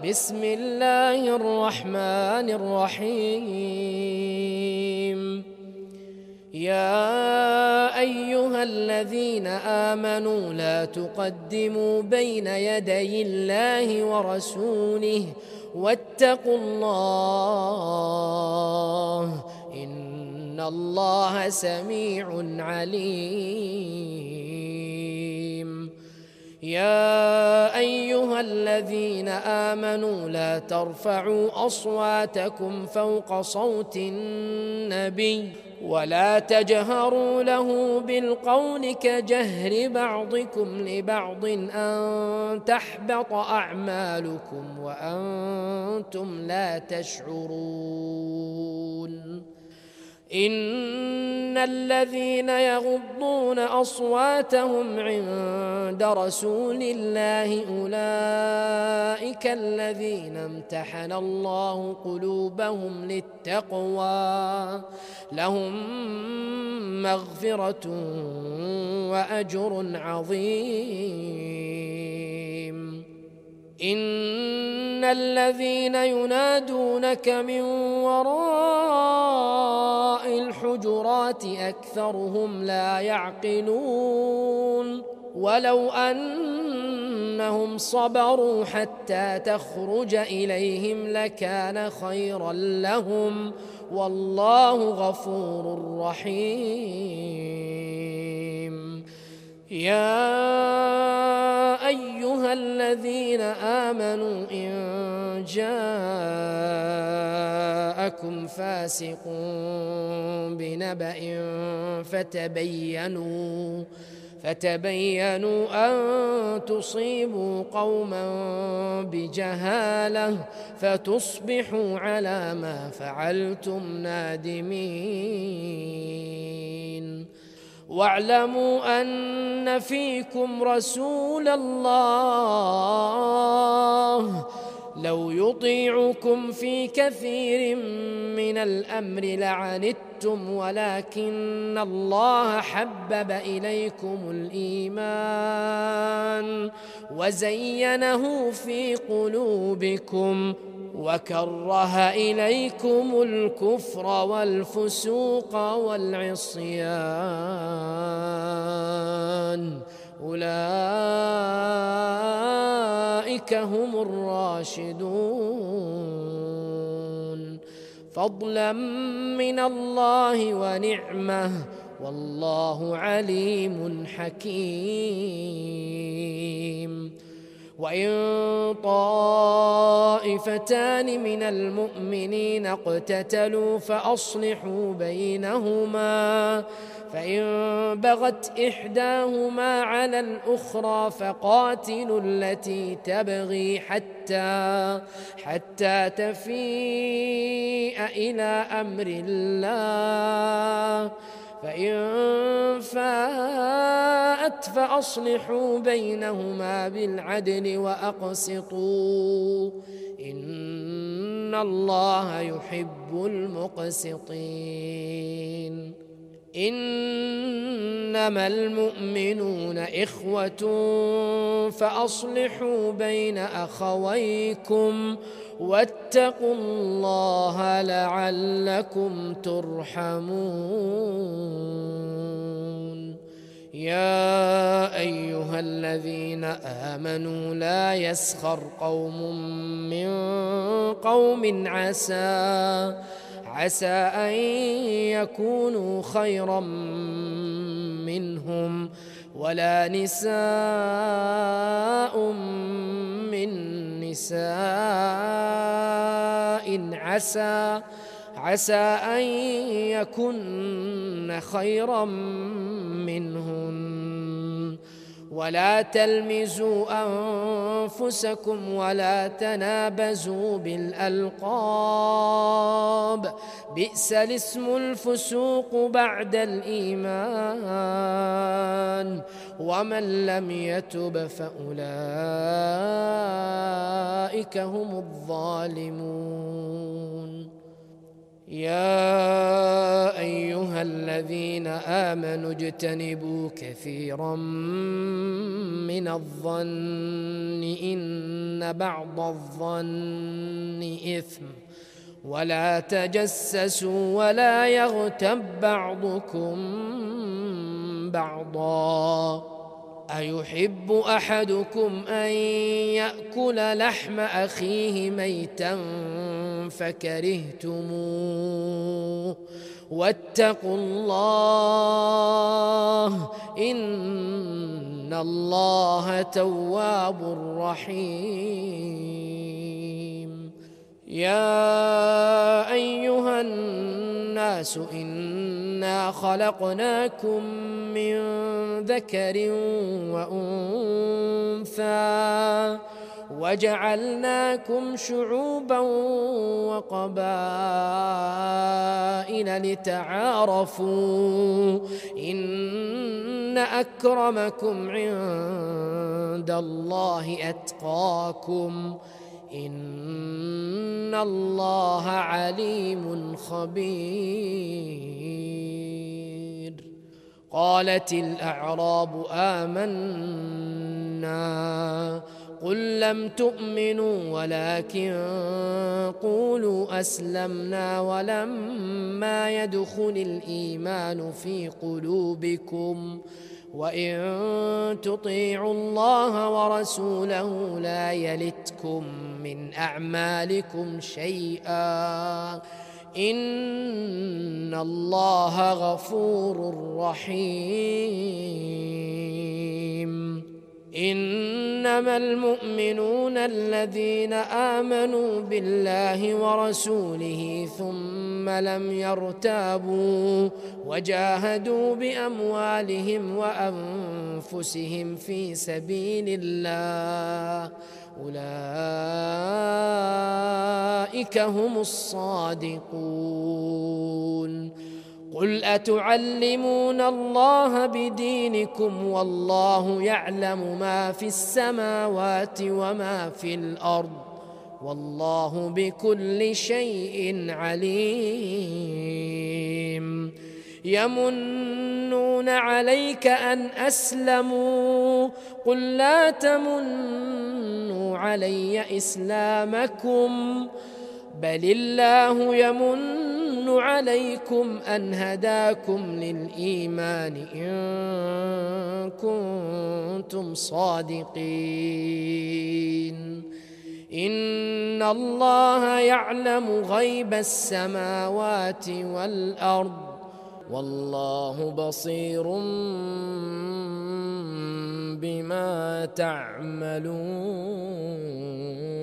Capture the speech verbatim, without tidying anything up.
بسم الله الرحمن الرحيم يا أيها الذين آمنوا لا تقدموا بين يدي الله ورسوله واتقوا الله إن الله سميع عليم يا أيها الذين آمنوا لا ترفعوا أصواتكم فوق صوت النبي ولا تجهروا له بالقول كجهر بعضكم لبعض أن تحبط أعمالكم وأنتم لا تشعرون إن الذين يغضون أصواتهم عند رسول الله أولئك الذين امتحن الله قلوبهم للتقوى لهم مغفرة وأجر عظيم إن الذين ينادونك من وراء الحجرات أكثرهم لا يعقلون ولو أنهم صبروا حتى تخرج إليهم لكان خيرا لهم والله غفور رحيم يا أيها الذين آمنوا إن جاءكم فاسق بنبأ فتبينوا فتبينوا أن تصيبوا قوما بجهالة فتصبحوا على ما فعلتم نادمين واعلموا أن فيكم رسول الله لو يطيعكم في كثير من الأمر لعنتم ولكن الله حبب إليكم الإيمان وزينه في قلوبكم وكره إليكم الكفر والفسوق والعصيان أولئك هم الراشدون فضلا من الله ونعمة والله عليم حكيم وإن طائفتان من المؤمنين اقتتلوا فأصلحوا بينهما فإن بغت إحداهما على الأخرى فقاتلوا التي تبغي حتى حتى تفيء إلى أمر الله فإن فاءت فأصلحوا بينهما بالعدل وأقسطوا إن الله يحب المقسطين إنما المؤمنون إخوة فأصلحوا بين أخويكم واتقوا الله لعلكم ترحمون يا أيها الذين آمنوا لا يسخر قوم من قوم عسى عسى أن يكونوا خيرا منهم ولا نساء من نساء عسى عسى أن يكن خيرا منهن ولا تلمزوا أنفسكم ولا تنابزوا بالألقاب بئس الاسم الفسوق بعد الإيمان ومن لم يتب فأولئك هم الظالمون يا أيها الذين آمنوا اجتنبوا كثيرا من الظن إن بعض الظن إثم ولا تجسسوا ولا يغتب بعضكم بعضا أيحب أحدكم أن يأكل لحم أخيه ميتا فكرهتموه واتقوا الله إن الله تواب رحيم. يا أيها الناس إنا خلقناكم من ذكر وأنثى وجعلناكم شعوبا وقبائل لتعارفوا إن أكرمكم عند الله أتقاكم إن الله عليم خبير. قالت الأعراب آمنا قل لم تؤمنوا ولكن قولوا أسلمنا ولما يدخل الإيمان في قلوبكم وإن تطيعوا الله ورسوله لا يلتكم من أعمالكم شيئا إن الله غفور رحيم. إنما المؤمنون الذين آمنوا بالله ورسوله ثم لم يرتابوا وجاهدوا بأموالهم وأنفسهم في سبيل الله أولئك هم الصادقون. قل أتعلمون الله بدينكم والله يعلم ما في السماوات وما في الأرض والله بكل شيء عليم. يمنون عليك أن أسلموا قل لا تمنوا علي إسلامكم بل الله يمن عليكم أن هداكم للإيمان إن كنتم صادقين. إن الله يعلم غيب السماوات والأرض والله بصير بما تعملون.